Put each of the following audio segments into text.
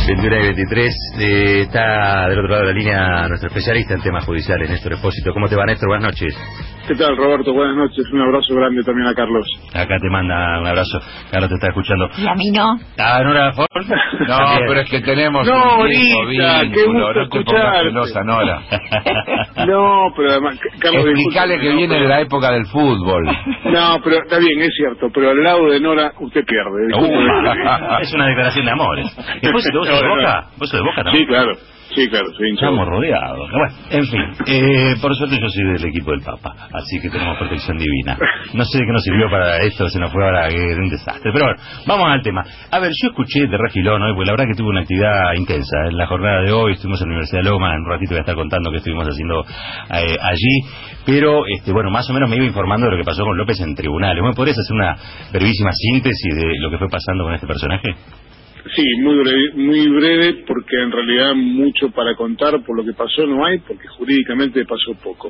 21:23. Está del otro lado de la línea nuestro especialista en temas judiciales, Néstor Espósito. ¿Cómo te va, Néstor? Buenas noches. ¿Qué tal, Roberto? Buenas noches. Un abrazo grande también a Carlos. Acá te manda un abrazo. Carlos te está escuchando. ¿Y a mí no? Ah, ¿Nora Ford? No, pero es que tenemos no, un Rita, qué gusto no te pongas escucharte. celosa, Nora. No, pero además, Carlos... Explicale que viene de la época del fútbol. No, pero está bien, es cierto, pero al lado de Nora usted pierde. Es una declaración de amores. ¿Vos sos de Boca? ¿Vos sos de Boca también? Sí, claro. Sí, claro, soy hincha. Estamos rodeados. Bueno, en fin, por suerte yo soy del equipo del Papa, así que tenemos protección divina. No sé de qué nos sirvió para esto, se nos fue ahora un desastre. Pero bueno, vamos al tema. A ver, yo escuché de refilón hoy, porque la verdad que tuve una actividad intensa. En la jornada de hoy estuvimos en la Universidad de Loma, en un ratito voy a estar contando qué estuvimos haciendo allí. Pero, bueno, más o menos me iba informando de lo que pasó con López en tribunales. ¿Me podrías hacer una brevísima síntesis de lo que fue pasando con este personaje? Sí, muy breve, porque en realidad mucho para contar por lo que pasó no hay, porque jurídicamente pasó poco.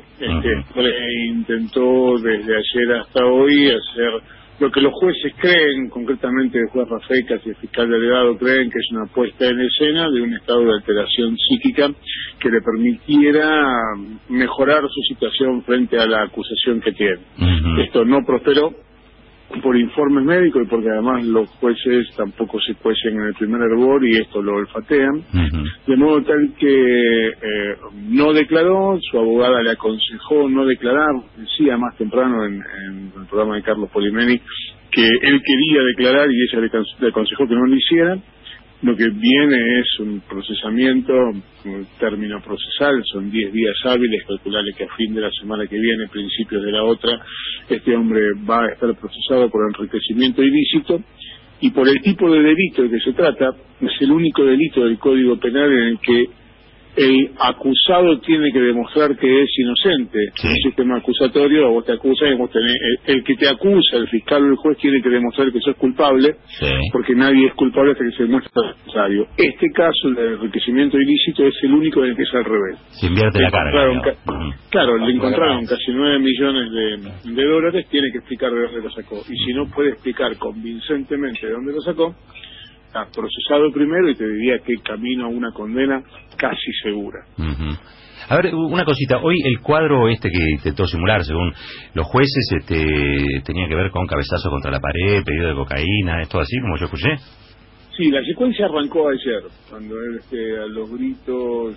Intentó desde ayer hasta hoy hacer lo que los jueces creen, concretamente el juez Rafecas y el fiscal delegado creen que es una puesta en escena de un estado de alteración psíquica que le permitiera mejorar su situación frente a la acusación que tiene. Esto no prosperó por informes médicos y porque además los jueces tampoco se cuecen en el primer hervor y esto lo olfatean, de modo tal que no declaró. Su abogada le aconsejó no declarar. Decía más temprano en el programa de Carlos Polimeni que él quería declarar y ella le aconsejó que no lo hiciera. Lo que viene es un procesamiento, un término procesal, son 10 días hábiles, calcularle que a fin de la semana que viene, principios de la otra, este hombre va a estar procesado por enriquecimiento ilícito, y por el tipo de delito de que se trata, es el único delito del Código Penal en el que el acusado tiene que demostrar que es inocente. En el sistema acusatorio, vos te acusas y vos tenés, el que te acusa, el fiscal o el juez, tiene que demostrar que sos culpable, porque nadie es culpable hasta que se demuestre necesario. Este caso, el de enriquecimiento ilícito, es el único en el que es al revés. Se invierte la carga. Claro, le encontraron casi 9 millones de dólares, tiene que explicar de dónde lo sacó. Y si no puede explicar convincentemente de dónde lo sacó, está procesado primero y te diría que camino a una condena casi segura. A ver, una cosita. Hoy el cuadro que intentó simular, según los jueces, tenía que ver con cabezazo contra la pared, pedido de cocaína, ¿es todo así como yo escuché? Sí, la secuencia arrancó ayer, cuando él a los gritos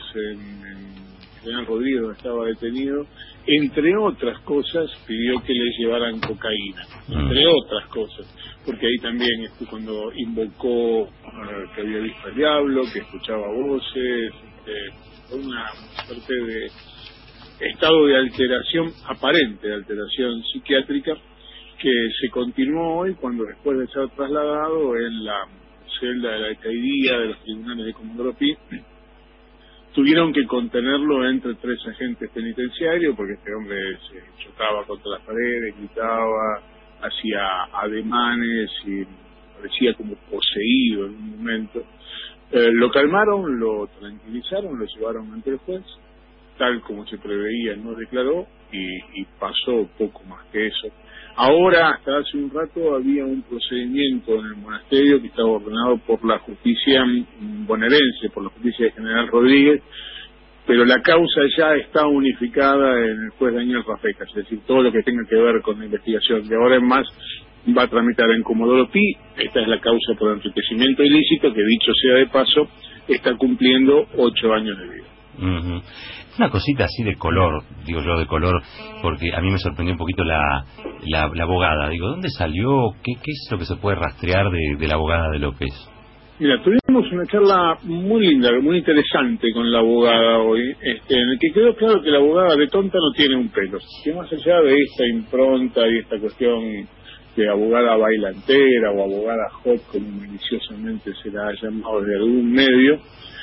en General Rodríguez, donde estaba detenido, entre otras cosas, pidió que le llevaran cocaína, entre otras cosas, porque ahí también cuando invocó que había visto al diablo, que escuchaba voces, una suerte de estado de alteración aparente, de alteración psiquiátrica, que se continuó hoy cuando, después de ser trasladado en la celda de la alcaidía de los tribunales de Comodoro Pi, tuvieron que contenerlo entre 3 agentes penitenciarios, porque este hombre se chocaba contra las paredes, gritaba, hacía ademanes y parecía como poseído en un momento. Lo calmaron, lo tranquilizaron, lo llevaron ante el juez, tal como se preveía, no declaró y pasó poco más que eso. Ahora, hasta hace un rato, había un procedimiento en el monasterio que estaba ordenado por la justicia bonaerense, por la justicia de General Rodríguez, pero la causa ya está unificada en el juez Daniel Rafecas, es decir, todo lo que tenga que ver con la investigación de ahora en más va a tramitar en Comodoro Pi. Esta es la causa por enriquecimiento ilícito, que dicho sea de paso, está cumpliendo 8 años de vida. Una cosita así de color, digo yo de color, porque a mí me sorprendió un poquito la abogada. Digo, ¿dónde salió? ¿Qué es lo que se puede rastrear de la abogada de López? Mira, tuvimos una charla muy linda, muy interesante con la abogada hoy, en el que quedó claro que la abogada de tonta no tiene un pelo, que más allá de esta impronta y esta cuestión de abogada bailantera o abogada hot, como maliciosamente se la ha llamado de algún medio,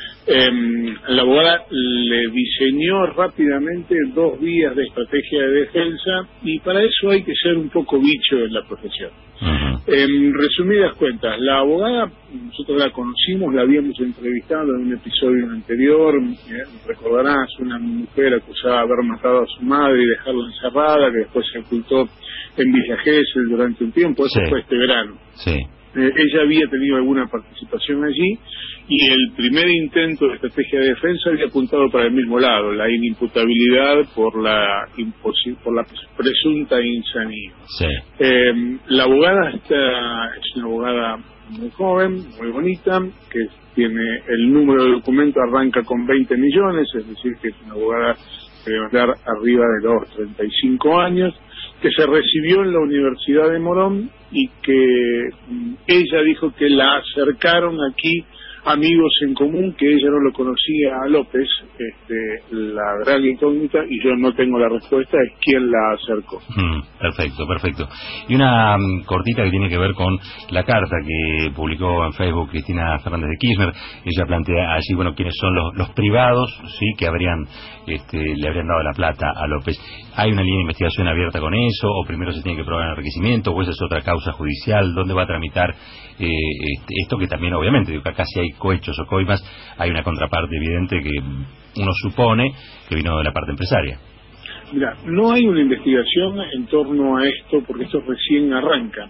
la abogada le diseñó rápidamente 2 vías de estrategia de defensa, y para eso hay que ser un poco bicho en la profesión. En resumidas cuentas, la abogada, nosotros la conocimos, la habíamos entrevistado en un episodio anterior, recordarás, una mujer acusada de haber matado a su madre y dejarla encerrada, que después se ocultó en Villa Gesell durante un tiempo. Eso fue este verano. ella había tenido alguna participación allí, y el primer intento de estrategia de defensa había apuntado para el mismo lado, la inimputabilidad por la presunta insanía. Sí. La abogada es una abogada muy joven, muy bonita, que tiene el número de documento arranca con 20 millones, es decir, que es una abogada que debe estar arriba de los 35 años, que se recibió en la Universidad de Morón y que ella dijo que la acercaron aquí amigos en común, que ella no lo conocía a López. La gran incógnita, y yo no tengo la respuesta, es quién la acercó. Perfecto. Y una cortita que tiene que ver con la carta que publicó en Facebook Cristina Fernández de Kirchner. Ella plantea allí, bueno, quiénes son los privados, sí, que le habrían dado la plata a López. ¿Hay una línea de investigación abierta con eso, o primero se tiene que probar el enriquecimiento, o esa es otra causa judicial? ¿Dónde va a tramitar esto, que también, obviamente, digo, que acá si hay cohechos o coimas, hay una contraparte evidente que uno supone que vino de la parte empresaria? Mira, no hay una investigación en torno a esto, porque esto recién arranca.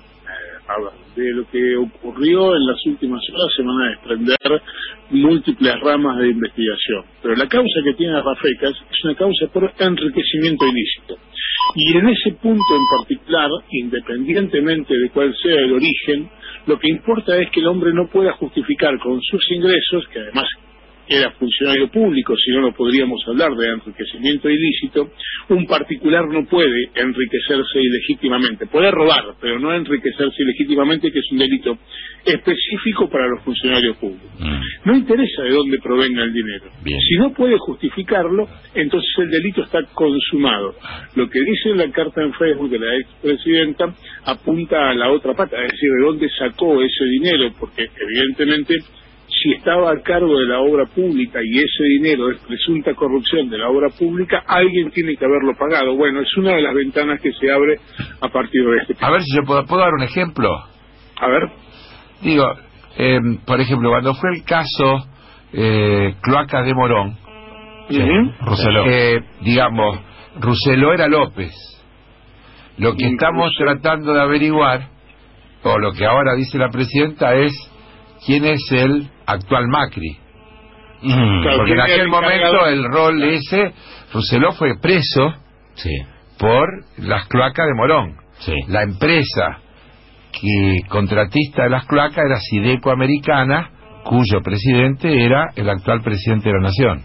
De lo que ocurrió en las últimas horas se van a desprender múltiples ramas de investigación. Pero la causa que tiene Rafecas es una causa por enriquecimiento ilícito. Y en ese punto en particular, independientemente de cuál sea el origen, lo que importa es que el hombre no pueda justificar con sus ingresos, que además era funcionario público, si no, no podríamos hablar de enriquecimiento ilícito. Un particular no puede enriquecerse ilegítimamente, puede robar, pero no enriquecerse ilegítimamente, que es un delito específico para los funcionarios públicos. No interesa de dónde provenga el dinero. Bien. Si no puede justificarlo, entonces el delito está consumado. Lo que dice la carta en Facebook de la expresidenta apunta a la otra pata, es decir, de dónde sacó ese dinero, porque evidentemente, si estaba a cargo de la obra pública y ese dinero es presunta corrupción de la obra pública, alguien tiene que haberlo pagado. Bueno, es una de las ventanas que se abre a partir de este caso. A ver si yo puedo dar un ejemplo. A ver. Digo, por ejemplo, cuando fue el caso Cloaca de Morón, Rosselló. digamos, Rosselló era López. Lo que estamos tratando de averiguar, o lo que ahora dice la presidenta, es quién es el actual Macri. Porque en aquel momento el rol ese, Rosselló fue preso por las cloacas de Morón. La empresa contratista de las cloacas era Sideco Americana, cuyo presidente era el actual presidente de la Nación.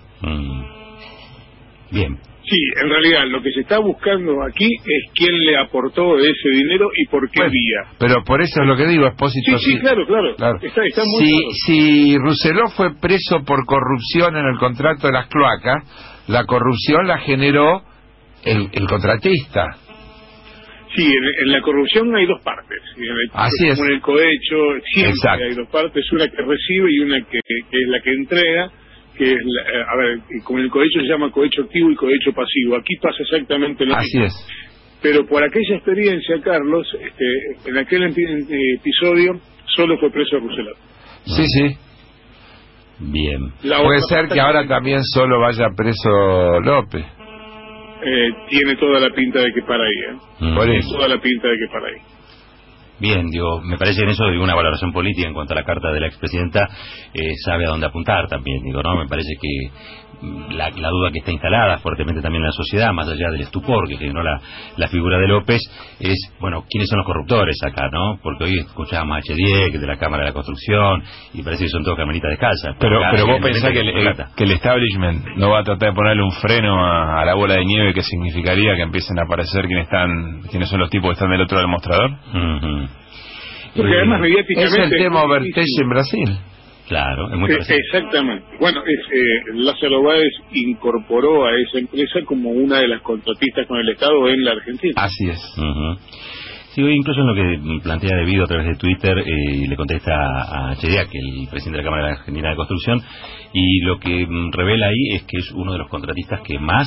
Bien. Sí, en realidad lo que se está buscando aquí es quién le aportó ese dinero y por qué vía. Pero por eso es lo que digo, Expósito. Sí, claro. Está muy claro. Si Rosselló fue preso por corrupción en el contrato de las cloacas, la corrupción la generó el contratista. Sí, en la corrupción hay dos partes. Así es. Como en el cohecho, siempre hay dos partes, una que recibe y una que es la que entrega, que es como en el cohecho se llama cohecho activo y cohecho pasivo. Aquí pasa exactamente lo mismo. Así es. Pero por aquella experiencia, Carlos, en aquel episodio solo fue preso Rosselló. Sí. Bien. Puede ser que ahora también solo vaya preso López. Tiene toda la pinta de que para ahí, Tiene toda la pinta de que para ahí. Bien, me parece que en eso una valoración política en cuanto a la carta de la expresidenta sabe a dónde apuntar también, ¿no? Me parece que la duda que está instalada fuertemente también en la sociedad, más allá del estupor que generó la figura de López, es, bueno, ¿quiénes son los corruptores acá, no? Porque hoy escuchábamos a H10, de la Cámara de la Construcción, y parece que son todos camaritas descalzas. Pero vos pensás que el establishment no va a tratar de ponerle un freno a la bola de nieve, que significaría que empiecen a aparecer quiénes son los tipos que están del otro del mostrador. Porque además mediáticamente es el tema Bertech en Brasil. Claro, es muy parecido. Exactamente. Bueno, Lázaro Báez incorporó a esa empresa como una de las contratistas con el Estado en la Argentina. Así es. Sí, incluso en lo que plantea De Vido a través de Twitter, le contesta a Chediak, el presidente de la Cámara Argentina de Construcción, y lo que revela ahí es que es uno de los contratistas que más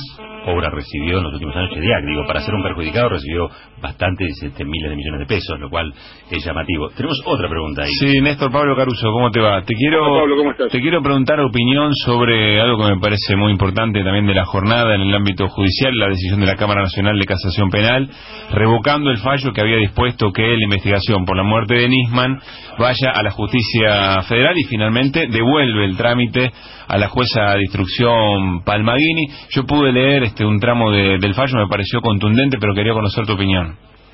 obra recibió en los últimos años Chediak. Digo, para ser un perjudicado recibió bastantes miles de millones de pesos, lo cual es llamativo. Tenemos otra pregunta ahí. Sí, Néstor, Pablo Caruso, ¿cómo te va? Hola, Pablo, ¿cómo estás? Te quiero preguntar opinión sobre algo que me parece muy importante también de la jornada en el ámbito judicial, la decisión de la Cámara Nacional de Casación Penal, revocando el fallo que había dispuesto que la investigación por la muerte de Nisman vaya a la justicia federal y finalmente devuelve el trámite a la jueza de instrucción Palmaguini. Yo pude leer un tramo del fallo, me pareció contundente, pero quería conocer tu opinión.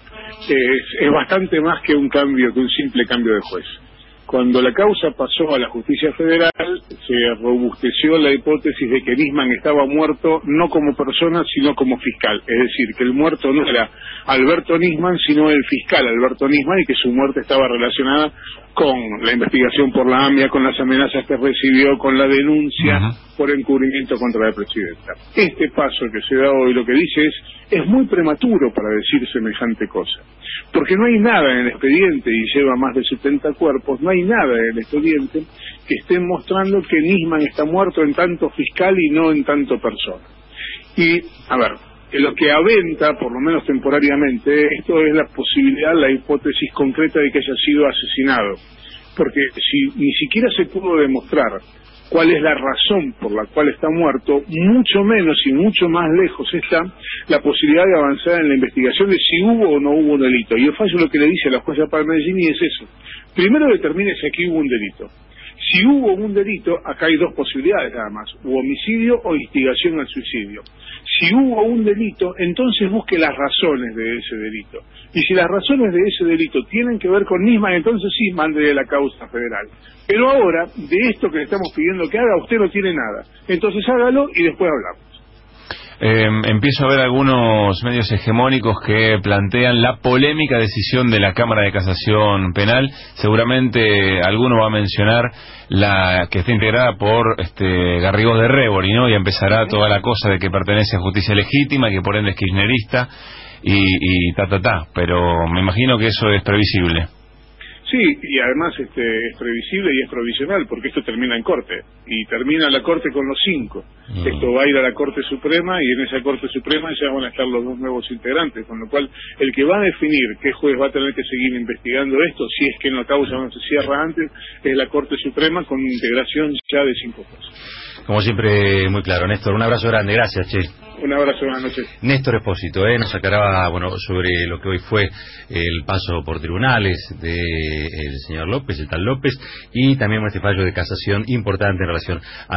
Es bastante más que un simple cambio de juez. Cuando la causa pasó a la justicia federal, se robusteció la hipótesis de que Nisman estaba muerto no como persona, sino como fiscal. Es decir, que el muerto no era Alberto Nisman, sino el fiscal Alberto Nisman, y que su muerte estaba relacionada con la investigación por la AMIA, con las amenazas que recibió, con la denuncia por encubrimiento contra la presidenta. Este paso que se da hoy, lo que dice es muy prematuro para decir semejante cosa, porque no hay nada en el expediente, y lleva más de 70 cuerpos, no hay nada en el expediente que esté mostrando que Nisman está muerto en tanto fiscal y no en tanto persona. Y, a ver, lo que aventa, por lo menos temporariamente, esto es la posibilidad, la hipótesis concreta de que haya sido asesinado, porque si ni siquiera se pudo demostrar cuál es la razón por la cual está muerto, mucho menos y mucho más lejos está la posibilidad de avanzar en la investigación de si hubo o no hubo un delito. Y el fallo lo que le dice a la jueza Palmaguini es eso. Primero determine si aquí hubo un delito. Si hubo un delito, acá hay dos posibilidades nada más: o homicidio o instigación al suicidio. Si hubo un delito, entonces busque las razones de ese delito. Y si las razones de ese delito tienen que ver con Nisman, entonces sí, mándele la causa federal. Pero ahora, de esto que le estamos pidiendo que haga, usted no tiene nada. Entonces hágalo y después hablamos. Empiezo a ver algunos medios hegemónicos que plantean la polémica decisión de la Cámara de Casación Penal. Seguramente alguno va a mencionar la que está integrada por Garrigós de Rébori, ¿no? Y empezará toda la cosa de que pertenece a justicia legítima, que por ende es kirchnerista y pero me imagino que eso es previsible. Sí, y además es previsible y es provisional, porque esto termina en corte, y termina la corte con los 5. Esto va a ir a la Corte Suprema, y en esa Corte Suprema ya van a estar los 2 nuevos integrantes, con lo cual el que va a definir qué juez va a tener que seguir investigando esto, si es que la causa no se cierra antes, es la Corte Suprema, con integración ya de 5 jueces. Como siempre, muy claro. Néstor, un abrazo grande, gracias, che. Un abrazo, buenas noches. Néstor Espósito, nos aclaraba, sobre lo que hoy fue el paso por tribunales del señor López, el tal López, y también este fallo de casación importante en relación a